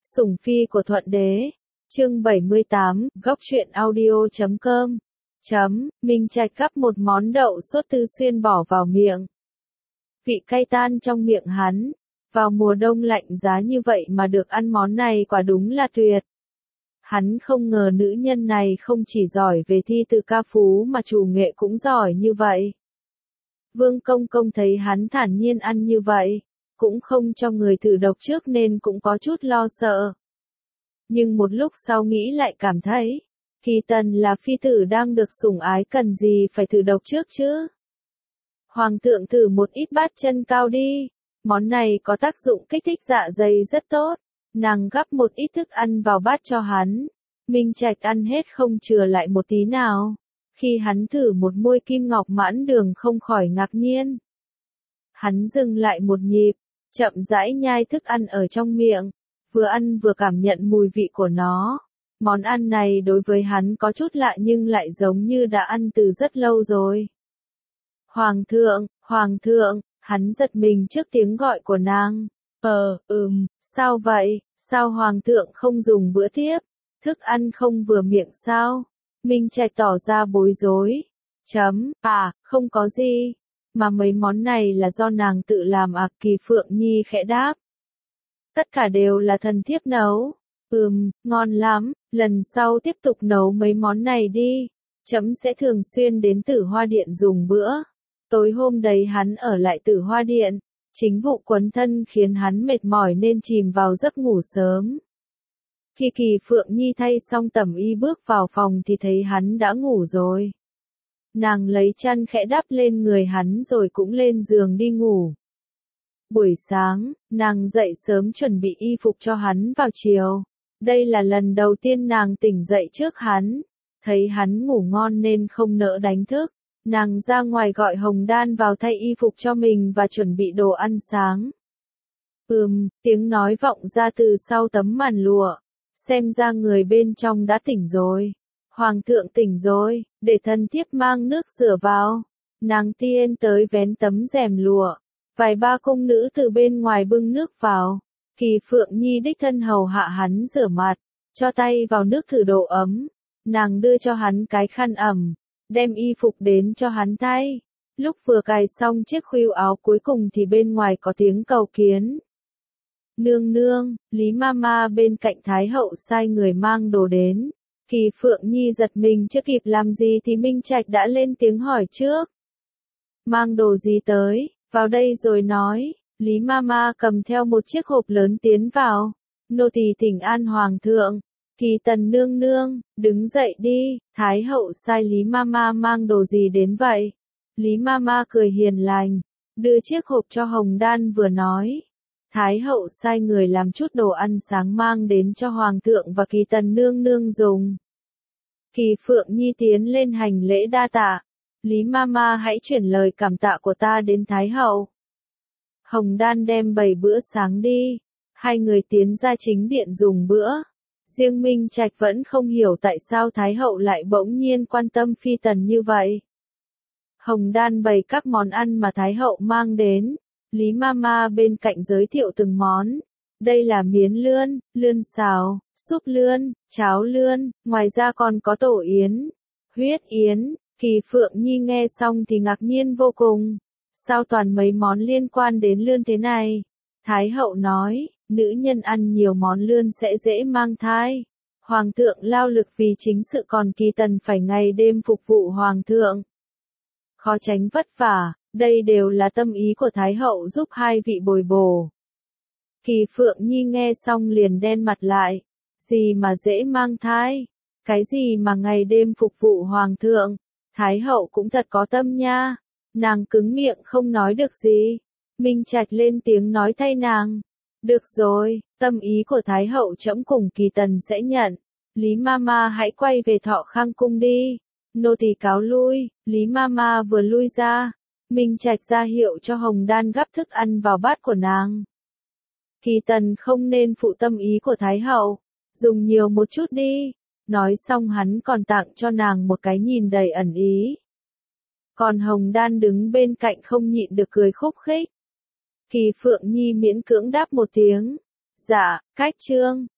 Sủng phi của Thuận Đế. Chương 78, góc truyện audio.com. Minh Trạch gắp một món đậu sốt Tư Xuyên bỏ vào miệng. Vị cay tan trong miệng hắn. Vào mùa đông lạnh giá như vậy mà được ăn món này quả đúng là tuyệt. Hắn không ngờ nữ nhân này không chỉ giỏi về thi từ ca phú mà chủ nghệ cũng giỏi như vậy. Vương Công Công thấy hắn thản nhiên ăn như vậy, cũng không cho người thử độc trước nên cũng có chút lo sợ. Nhưng một lúc sau nghĩ lại cảm thấy, Kỳ Tần là phi tử đang được sủng ái cần gì phải thử độc trước chứ. Hoàng thượng thử một ít bát chân cao đi, món này có tác dụng kích thích dạ dày rất tốt. Nàng gắp một ít thức ăn vào bát cho hắn. Minh Trạch ăn hết không chừa lại một tí nào. Khi hắn thử một muôi kim ngọc mãn đường không khỏi ngạc nhiên. Hắn dừng lại một nhịp, chậm rãi nhai thức ăn ở trong miệng, vừa ăn vừa cảm nhận mùi vị của nó. Món ăn này đối với hắn có chút lạ nhưng lại giống như đã ăn từ rất lâu rồi. Hoàng thượng, hắn giật mình trước tiếng gọi của nàng. Sao vậy, sao Hoàng thượng không dùng bữa tiếp, thức ăn không vừa miệng sao? Minh Trạch tỏ ra bối rối. Không có gì, mà mấy món này là do nàng tự làm à? Kỳ Phượng Nhi khẽ đáp. Tất cả đều là thần thiếp nấu. Ngon lắm, lần sau tiếp tục nấu mấy món này đi, chấm sẽ thường xuyên đến Tử Hoa Điện dùng bữa. Tối hôm đấy hắn ở lại Tử Hoa Điện, chính vụ quấn thân khiến hắn mệt mỏi nên chìm vào giấc ngủ sớm. Khi Kỳ Phượng Nhi thay xong tẩm y bước vào phòng thì thấy hắn đã ngủ rồi. Nàng lấy chăn khẽ đắp lên người hắn rồi cũng lên giường đi ngủ. Buổi sáng, nàng dậy sớm chuẩn bị y phục cho hắn vào chiều. Đây là lần đầu tiên nàng tỉnh dậy trước hắn. Thấy hắn ngủ ngon nên không nỡ đánh thức. Nàng ra ngoài gọi Hồng Đan vào thay y phục cho mình và chuẩn bị đồ ăn sáng. Tiếng nói vọng ra từ sau tấm màn lụa. Xem ra người bên trong đã tỉnh rồi. Hoàng thượng tỉnh rồi, để thân thiếp mang nước rửa vào. Nàng tiên tới vén tấm rèm lụa. Vài ba cung nữ từ bên ngoài bưng nước vào. Kỳ Phượng Nhi đích thân hầu hạ hắn rửa mặt, cho tay vào nước thử độ ấm. Nàng đưa cho hắn cái khăn ẩm, đem y phục đến cho hắn thay. Lúc vừa cài xong chiếc khuỷu áo cuối cùng thì bên ngoài có tiếng cầu kiến. Nương nương, Lý Mama bên cạnh Thái hậu sai người mang đồ đến. Kỳ Phượng Nhi giật mình chưa kịp làm gì thì Minh Trạch đã lên tiếng hỏi trước. Mang đồ gì tới, vào đây rồi nói. Lý Mama cầm theo một chiếc hộp lớn tiến vào. Nô tỳ thỉnh an Hoàng thượng. Kỳ Tần nương nương, đứng dậy đi. Thái hậu sai Lý Mama mang đồ gì đến vậy? Lý Mama cười hiền lành, đưa chiếc hộp cho Hồng Đan vừa nói. Thái hậu sai người làm chút đồ ăn sáng mang đến cho Hoàng thượng và Kỳ Tần nương nương dùng. Kỳ Phượng Nhi tiến lên hành lễ đa tạ. Lý Mama hãy chuyển lời cảm tạ của ta đến Thái hậu. Hồng Đan đem bày bữa sáng đi. Hai người tiến ra chính điện dùng bữa. Riêng Minh Trạch vẫn không hiểu tại sao Thái hậu lại bỗng nhiên quan tâm phi tần như vậy. Hồng Đan bày các món ăn mà Thái hậu mang đến. Lý Mama bên cạnh giới thiệu từng món. Đây là miến lươn, lươn xào, súp lươn, cháo lươn, ngoài ra còn có tổ yến, huyết yến. Kỳ Phượng Nhi nghe xong thì ngạc nhiên vô cùng. Sao toàn mấy món liên quan đến lươn thế này? Thái hậu nói, nữ nhân ăn nhiều món lươn sẽ dễ mang thai. Hoàng thượng lao lực vì chính sự còn Kỳ Tần phải ngày đêm phục vụ Hoàng thượng. Khó tránh vất vả, đây đều là tâm ý của Thái hậu giúp hai vị bồi bổ. Kỳ Phượng Nhi nghe xong liền đen mặt lại. Gì mà dễ mang thai? Cái gì mà ngày đêm phục vụ Hoàng thượng? Thái hậu cũng thật có tâm nha. Nàng cứng miệng không nói được gì. Minh Trạch lên tiếng nói thay nàng. Được rồi, tâm ý của Thái hậu trẫm cùng Kỳ Tần sẽ nhận. Lý Mama hãy quay về Thọ Khang cung đi. Nô tỳ cáo lui. Lý Mama vừa lui ra. Minh Trạch ra hiệu cho Hồng Đan gắp thức ăn vào bát của nàng. Kỳ Tần không nên phụ tâm ý của Thái hậu. Dùng nhiều một chút đi. Nói xong hắn còn tặng cho nàng một cái nhìn đầy ẩn ý. Còn Hồng Đan đứng bên cạnh không nhịn được cười khúc khích. Kỳ Phượng Nhi miễn cưỡng đáp một tiếng. Dạ, cách trương.